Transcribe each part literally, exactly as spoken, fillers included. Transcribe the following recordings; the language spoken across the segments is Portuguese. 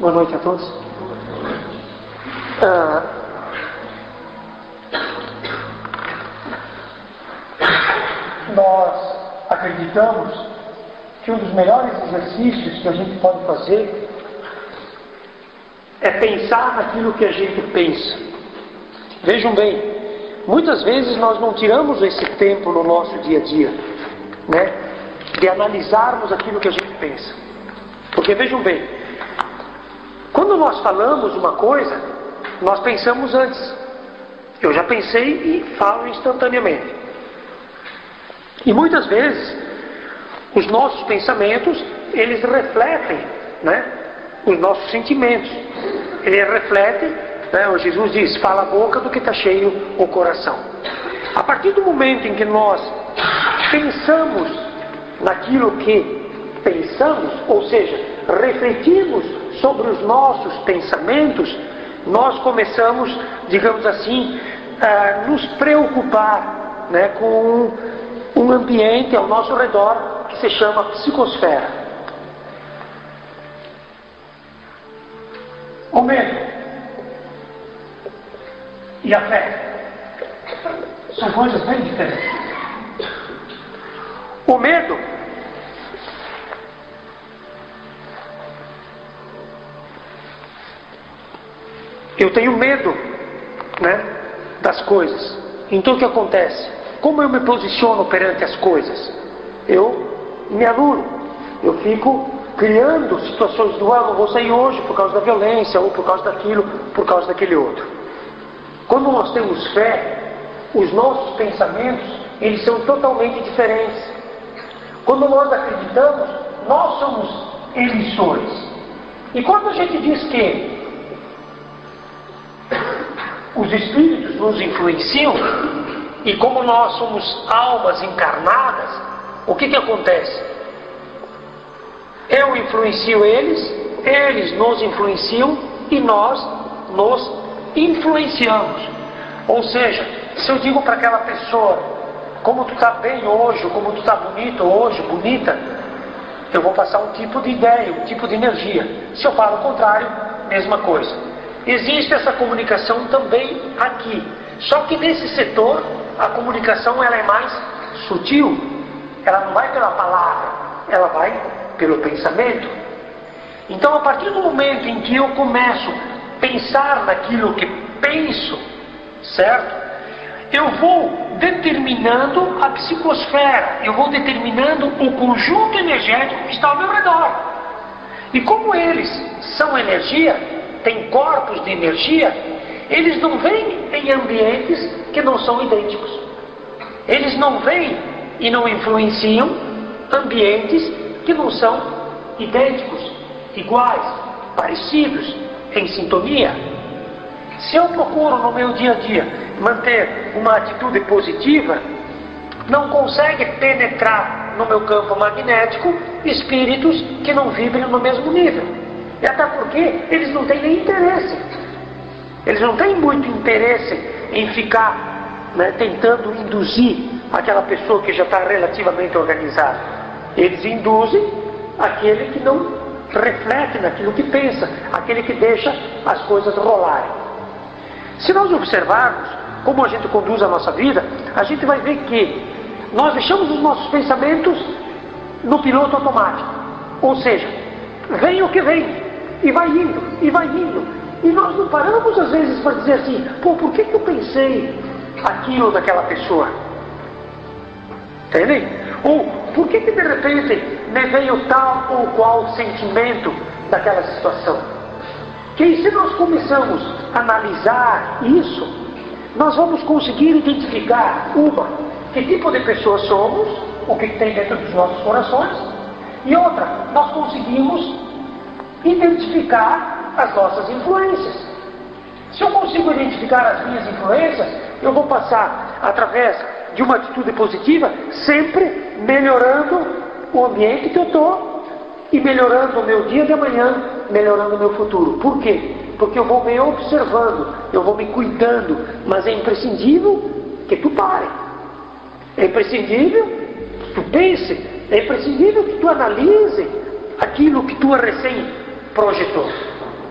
Boa noite a todos. Ah, nós acreditamos que um dos melhores exercícios que a gente pode fazer é pensar naquilo que a gente pensa. Vejam bem, muitas vezes nós não tiramos esse tempo no nosso dia a dia, né, de analisarmos aquilo que a gente pensa. Porque vejam bem, quando nós falamos uma coisa, nós pensamos antes. Eu já pensei e falo instantaneamente. E muitas vezes, os nossos pensamentos, eles refletem, né, os nossos sentimentos. Ele reflete, né, o Jesus diz, fala a boca do que está cheio o coração. A partir do momento em que nós pensamos naquilo que pensamos, ou seja, refletimos sobre os nossos pensamentos, nós começamos, digamos assim, a nos preocupar, né, com um ambiente ao nosso redor que se chama psicosfera. O medo e a fé são coisas bem diferentes. O medo eu tenho medo, né, das coisas. Então o que acontece? Como eu me posiciono perante as coisas? Eu me anulo. Eu fico criando situações do ah, não vou sair hoje por causa da violência, ou por causa daquilo, por causa daquele outro. Quando nós temos fé, os nossos pensamentos, eles são totalmente diferentes. Quando nós acreditamos, nós somos emissores. E quando a gente diz que os espíritos nos influenciam, e como nós somos almas encarnadas, o que que acontece? Eu influencio eles, eles nos influenciam e nós nos influenciamos. Ou seja, se eu digo para aquela pessoa, como tu está bem hoje, como tu está bonito hoje, bonita, eu vou passar um tipo de ideia, um tipo de energia. Se eu falo o contrário, mesma coisa. Existe essa comunicação também aqui. Só que nesse setor, a comunicação ela é mais sutil. Ela não vai pela palavra, ela vai pelo pensamento. Então, a partir do momento em que eu começo a pensar naquilo que penso, certo? Eu vou determinando a psicosfera, eu vou determinando o conjunto energético que está ao meu redor. E como eles são energia, têm corpos de energia, eles não vêm em ambientes que não são idênticos. Eles não vêm e não influenciam ambientes que não são idênticos, iguais, parecidos, em sintonia. Se eu procuro no meu dia a dia manter uma atitude positiva, não consegue penetrar no meu campo magnético espíritos que não vibrem no mesmo nível. E até porque eles não têm nem interesse. Eles não têm muito interesse em ficar, né, tentando induzir aquela pessoa que já está relativamente organizada. Eles induzem aquele que não reflete naquilo que pensa, aquele que deixa as coisas rolarem. Se nós observarmos como a gente conduz a nossa vida, a gente vai ver que nós deixamos os nossos pensamentos no piloto automático. Ou seja, vem o que vem, e vai indo, e vai indo. E nós não paramos às vezes para dizer assim, pô, por que que eu pensei aquilo daquela pessoa? Entendem? Ou por que que de repente me veio tal ou qual sentimento daquela situação? Que se nós começamos a analisar isso, nós vamos conseguir identificar, uma, que tipo de pessoa somos, o que tem dentro dos nossos corações, e outra, nós conseguimos identificar as nossas influências. Se eu consigo identificar as minhas influências, eu vou passar, através de uma atitude positiva, sempre melhorando o ambiente que eu estou e melhorando o meu dia de amanhã, melhorando o meu futuro. Por quê? Porque eu vou me observando, eu vou me cuidando, mas é imprescindível que tu pare. É imprescindível que tu pense, é imprescindível que tu analise aquilo que tu recém projetou.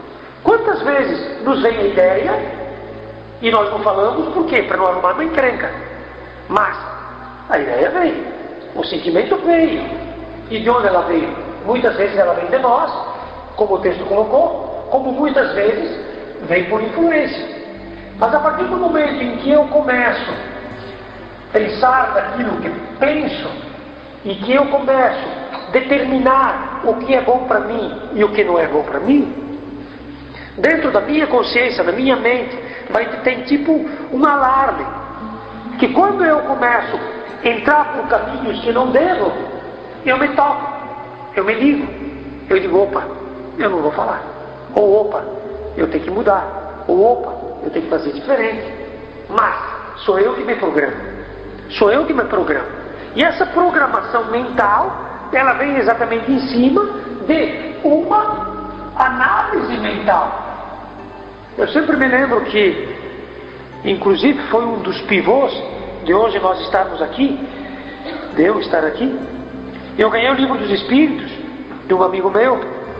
Quantas vezes nos vem a ideia e nós não falamos, por quê? Para não arrumar uma encrenca. Mas a ideia veio, o sentimento veio. E de onde ela veio? Muitas vezes ela vem de nós, como o texto colocou, como muitas vezes vem por influência. Mas a partir do momento em que eu começo a pensar naquilo que penso, e que eu começo a determinar o que é bom para mim e o que não é bom para mim, dentro da minha consciência, da minha mente, vai ter tipo um alarme, que quando eu começo a entrar por caminhos que não devo, eu me toco, eu me ligo, eu digo, opa, eu não vou falar, ou opa, eu tenho que mudar, ou opa, eu tenho que fazer diferente. Mas sou eu que me programo, sou eu que me programo. E essa programação mental, ela vem exatamente em cima de uma análise mental. Eu sempre me lembro que, inclusive, foi um dos pivôs de hoje nós estarmos aqui, de eu estar aqui. Eu ganhei o livro dos Espíritos de um amigo meu,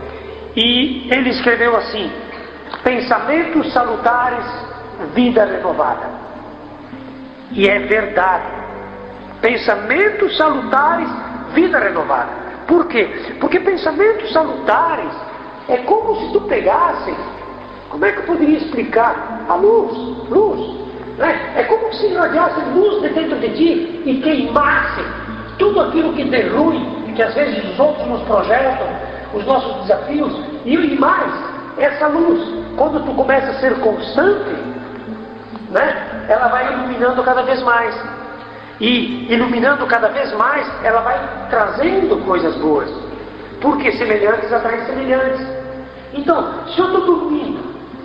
e ele escreveu assim: pensamentos salutares, vida renovada. E é verdade. Pensamentos salutares, vida renovada. Por quê? Porque pensamentos salutares é como se tu pegasse, como é que eu poderia explicar? A luz, luz, né? É como se irradiasse luz de dentro de ti e queimasse tudo aquilo que de ruim, que às vezes os outros nos projetam, os nossos desafios, e mais, essa luz, quando tu começa a ser constante, né? Ela vai iluminando cada vez mais. E iluminando cada vez mais, ela vai trazendo coisas boas. Porque semelhantes atraem semelhantes. Então, se eu estou dormindo,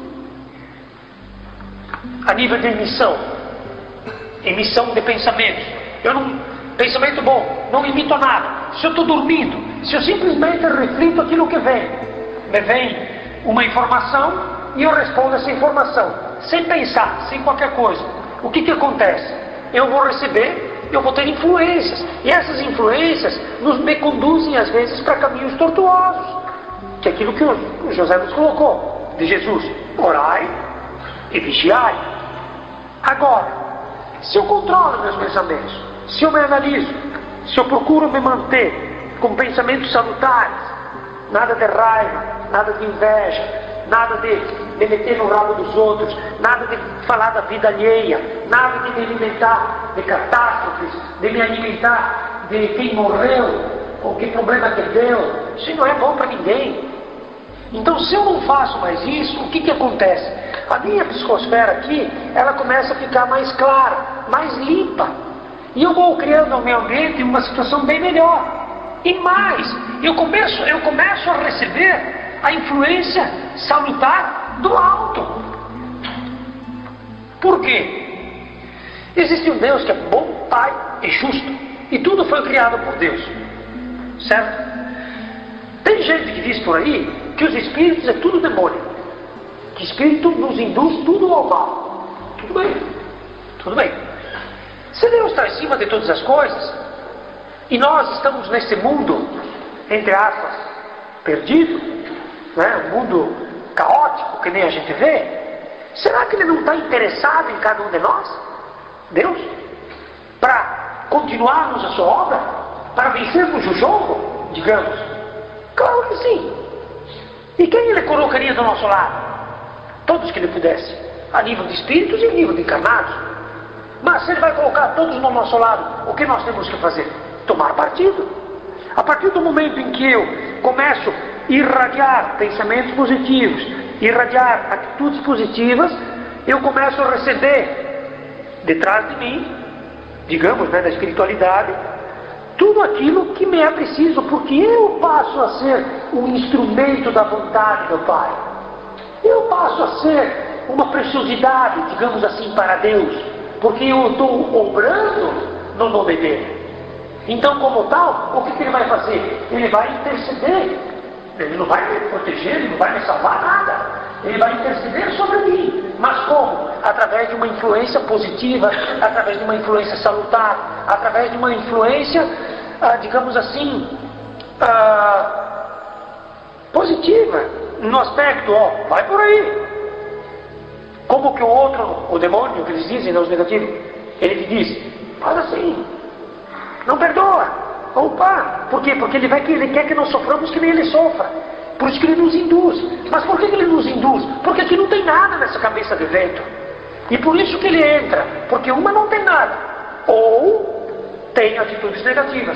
a nível de emissão, emissão de pensamentos, eu não, pensamento bom, não emito nada. Se eu estou dormindo, se eu simplesmente reflito aquilo que vem, me vem uma informação e eu respondo essa informação, sem pensar, sem qualquer coisa, o que que acontece? Eu vou receber, eu vou ter influências, e essas influências nos, me conduzem às vezes para caminhos tortuosos, que é aquilo que o José nos colocou, de Jesus: orai e vigiai. Agora, se eu controlo meus pensamentos, se eu me analiso, se eu procuro me manter com pensamentos salutares, nada de raiva, nada de inveja, nada de me meter no rabo dos outros, nada de falar da vida alheia, nada de me alimentar de catástrofes, de me alimentar de quem morreu, ou que problema que deu. Isso não é bom para ninguém. Então, se eu não faço mais isso, o que que acontece? A minha psicosfera aqui, ela começa a ficar mais clara, mais limpa. E eu vou criando no meu ambiente uma situação bem melhor. E mais, eu começo, eu começo a receber a influência salutar do alto. Por quê? Existe um Deus que é bom, Pai e justo. E tudo foi criado por Deus. Certo? Tem gente que diz por aí que os espíritos é tudo demônio. Que espírito nos induz tudo ao mal. Tudo bem. Tudo bem. Se Deus está acima de todas as coisas, e nós estamos nesse mundo, entre aspas, perdido, né? Um mundo caótico que nem a gente vê, será que Ele não está interessado em cada um de nós? Deus? Para continuarmos a sua obra? Para vencermos o jogo, digamos? Claro que sim. E quem Ele colocaria do nosso lado? Todos que Ele pudesse, a nível de espíritos e a nível de encarnados. Mas se Ele vai colocar todos do nosso lado, o que nós temos que fazer? Tomar partido. A partir do momento em que eu começo a irradiar pensamentos positivos, irradiar atitudes positivas, eu começo a receber detrás de mim, digamos, né, da espiritualidade, tudo aquilo que me é preciso, porque eu passo a ser um instrumento da vontade do Pai. Eu passo a ser uma preciosidade, digamos assim, para Deus, porque eu estou obrando no nome dEle. Então, como tal, o que, que Ele vai fazer? Ele vai interceder. Ele não vai me proteger, Ele não vai me salvar nada. Ele vai interceder sobre mim. Mas como? Através de uma influência positiva, através de uma influência salutar, através de uma influência, ah, digamos assim, ah, positiva, no aspecto, ó, vai por aí. Como que o outro, o demônio, que eles dizem, os negativos, ele te diz, faz assim, não perdoa. Opa, por quê? Porque ele, vai, ele quer que nós soframos que nem ele sofra. Por isso que ele nos induz. Mas por que ele nos induz? Porque aqui não tem nada nessa cabeça de vento. E por isso que ele entra. Porque uma não tem nada. Ou tem atitudes negativas.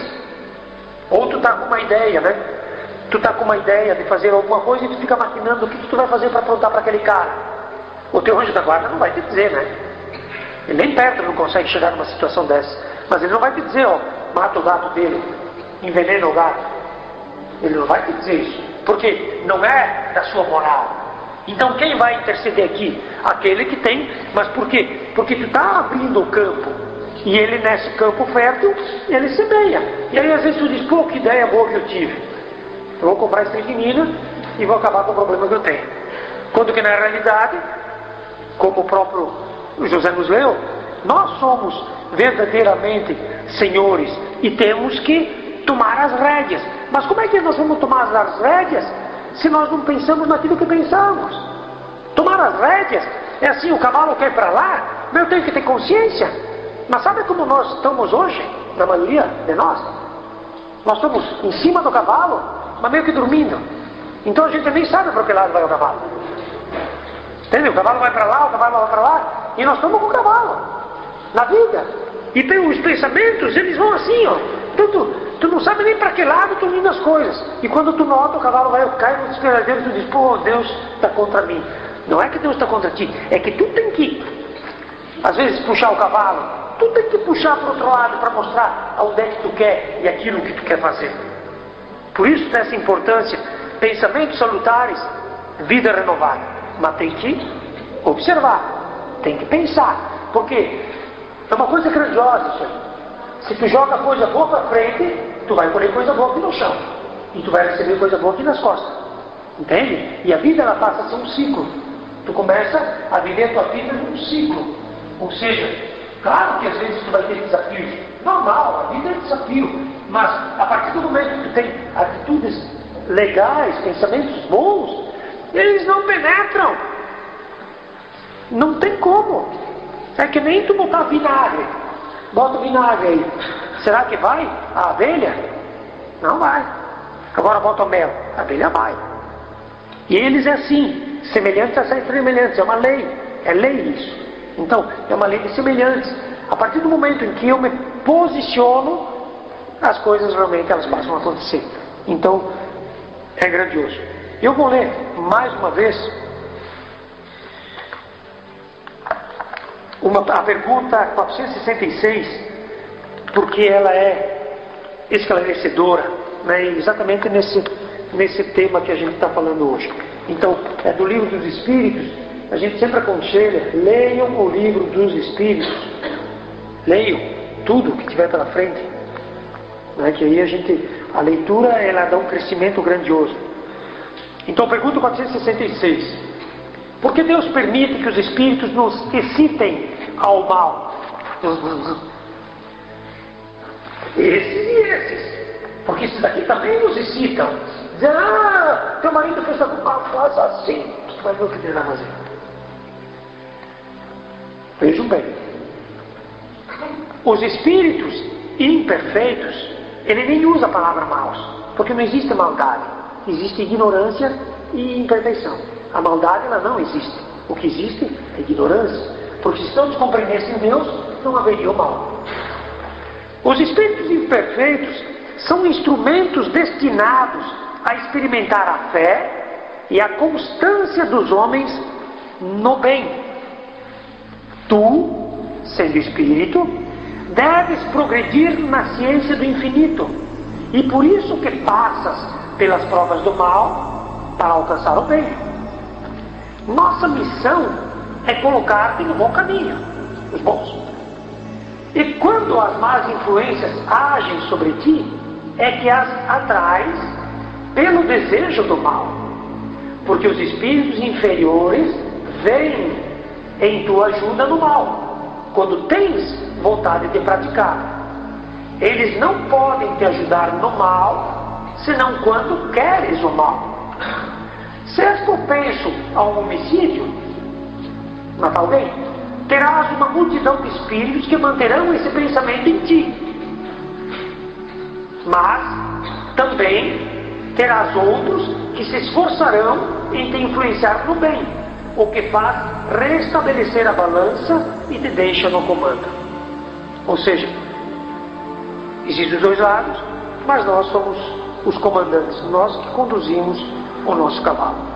Ou tu está com uma ideia, né? Tu está com uma ideia de fazer alguma coisa e tu fica maquinando o que tu vai fazer para aprontar para aquele cara. O teu anjo da guarda não vai te dizer, né? Ele nem perto não consegue chegar numa situação dessa. Mas ele não vai te dizer, ó, mata o gato dele, envenena o gato. Ele não vai te dizer isso. Porque não é da sua moral. Então quem vai interceder aqui? Aquele que tem. Mas por quê? Porque tu está abrindo o campo. E ele nesse campo fértil, ele semeia. E aí às vezes tu diz, pô, que ideia boa que eu tive. Eu vou comprar estricnina e vou acabar com o problema que eu tenho. Quando que na realidade, como o próprio José nos leu, nós somos verdadeiramente senhores e temos que tomar as rédeas. Mas como é que nós vamos tomar as rédeas se nós não pensamos naquilo que pensamos? Tomar as rédeas é assim, o cavalo quer ir para lá, mas eu tenho que ter consciência. Mas sabe como nós estamos hoje, na maioria de nós? Nós estamos em cima do cavalo, mas meio que dormindo. Então a gente nem sabe para que lado vai o cavalo. Entendeu? O cavalo vai para lá, o cavalo vai para lá, e nós estamos com o cavalo na vida. E tem os pensamentos, eles vão assim, ó. Tu, tu, tu não sabe nem para que lado tu indo as coisas. E quando tu nota, o cavalo vai cair no desesperadeiro, tu diz, pô, Deus está contra mim. Não é que Deus está contra ti, é que tu tem que, às vezes, puxar o cavalo. Tu tem que puxar para o outro lado para mostrar aonde é que tu quer e aquilo que tu quer fazer. Por isso dessa importância, pensamentos salutares, vida renovada. Mas tem que observar, tem que pensar. Porque é uma coisa grandiosa isso aí. Se tu joga coisa boa para frente, tu vai colher coisa boa aqui no chão. E tu vai receber coisa boa aqui nas costas. Entende? E a vida ela passa a ser um ciclo. Tu começa a viver a tua vida num ciclo. Ou seja, claro que às vezes tu vai ter desafios. Normal, a vida é desafio. Mas a partir do momento que tu tem atitudes legais, pensamentos bons, eles não penetram. Não tem como. É que nem tu botar vinagre. Bota o vinagre aí. Será que vai a abelha? Não vai. Agora bota o mel. A abelha vai. E eles é assim. Semelhantes a ser semelhantes. É uma lei. É lei isso. Então, é uma lei de semelhantes. A partir do momento em que eu me posiciono, as coisas realmente elas passam a acontecer. Então, é grandioso. Eu vou ler mais uma vez uma, a pergunta quatrocentos e sessenta e seis, porque ela é esclarecedora, né, exatamente nesse, nesse tema que a gente está falando hoje. Então, é do Livro dos Espíritos. A gente sempre aconselha, leiam o Livro dos Espíritos. Leiam tudo que tiver pela frente. Né, que aí a gente, a leitura, ela dá um crescimento grandioso. Então, pergunta quatrocentos e sessenta e seis. Por que Deus permite que os espíritos nos excitem ao mal? Esses e esses. Porque esses daqui também nos excitam. Dizem, ah, teu marido fez alguma mal, faz assim. Tu vai ver o que ele vai fazer. Vejam bem. Os espíritos imperfeitos, ele nem usa a palavra maus. Porque não existe maldade. Existe ignorância e imperfeição. A maldade, ela não existe. O que existe é ignorância. Porque se todos compreendessem Deus, não haveria o mal. Os espíritos imperfeitos são instrumentos destinados a experimentar a fé e a constância dos homens no bem. Tu, sendo espírito, deves progredir na ciência do infinito. E por isso que passas pelas provas do mal para alcançar o bem. Nossa missão é colocar-te no bom caminho, os bons. E quando as más influências agem sobre ti, é que as atraes pelo desejo do mal. Porque os espíritos inferiores vêm em tua ajuda no mal, quando tens vontade de praticar. Eles não podem te ajudar no mal, senão quando queres o mal. Se és propenso a um homicídio, matar alguém, terás uma multidão de espíritos que manterão esse pensamento em ti. Mas também terás outros que se esforçarão em te influenciar no bem, o que faz restabelecer a balança e te deixa no comando. Ou seja, existem os dois lados, mas nós somos os comandantes, nós que conduzimos o nosso cavalo.